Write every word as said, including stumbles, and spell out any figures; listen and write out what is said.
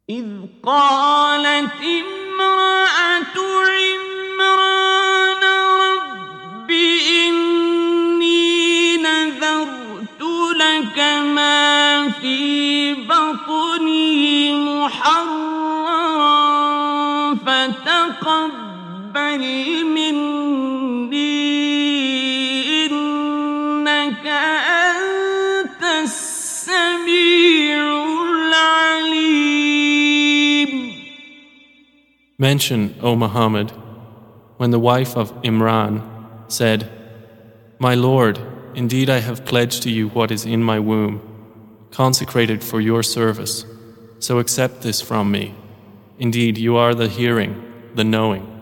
إذ قالت امرأة عمران رب إني نذرت لك ما في بطني محررا فتقبل مني إنك أنت السميع العليم. Mention, O Muhammad, when the wife of Imran said, My Lord, indeed I have pledged to you what is in my womb, consecrated for your service, so accept this from me. Indeed, you are the hearing, the knowing.